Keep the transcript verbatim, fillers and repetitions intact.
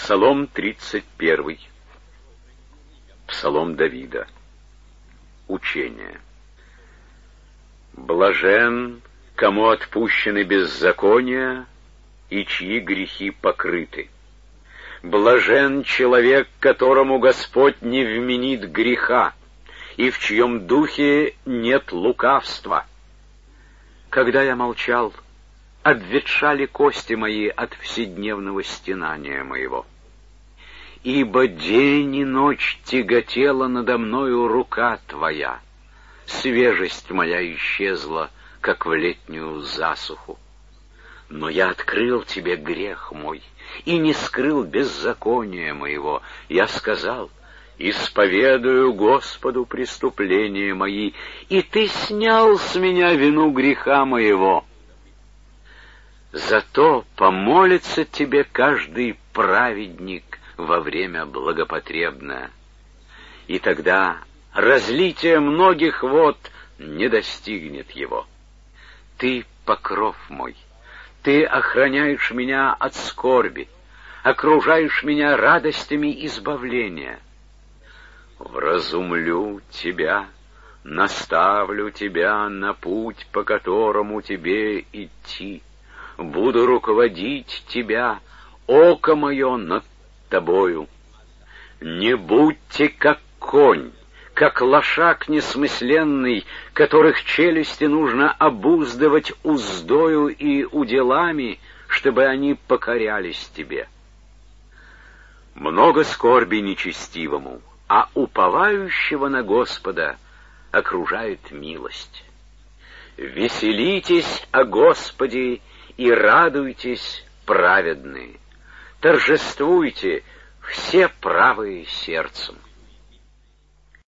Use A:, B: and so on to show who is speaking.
A: Псалом тридцать первый. Псалом Давида. Учение. Блажен, кому отпущены беззакония и чьи грехи покрыты. Блажен человек, которому Господь не вменит греха, и в чьем духе нет лукавства. Когда я молчал, обветшали кости мои от вседневного стенания моего. Ибо день и ночь тяготела надо мною рука Твоя, свежесть моя исчезла, как в летнюю засуху. Но я открыл Тебе грех мой и не скрыл беззакония моего. Я сказал: исповедую Господу преступления мои, и Ты снял с меня вину греха моего. Зато помолится Тебе каждый праведник во время благопотребное, и тогда разлитие многих вод не достигнет его. Ты покров мой, Ты охраняешь меня от скорби, окружаешь меня радостями избавления. Вразумлю Тебя, наставлю Тебя на путь, по которому Тебе идти. Буду руководить Тебя, око мое над Тобою. Не будьте как конь, как лошак несмысленный, которых челюсти нужно обуздывать уздою и уделами, чтобы они покорялись Тебе. Много скорби нечестивому, а уповающего на Господа окружает милость. Веселитесь о Господе и радуйтесь, праведные, торжествуйте, все правые сердцем.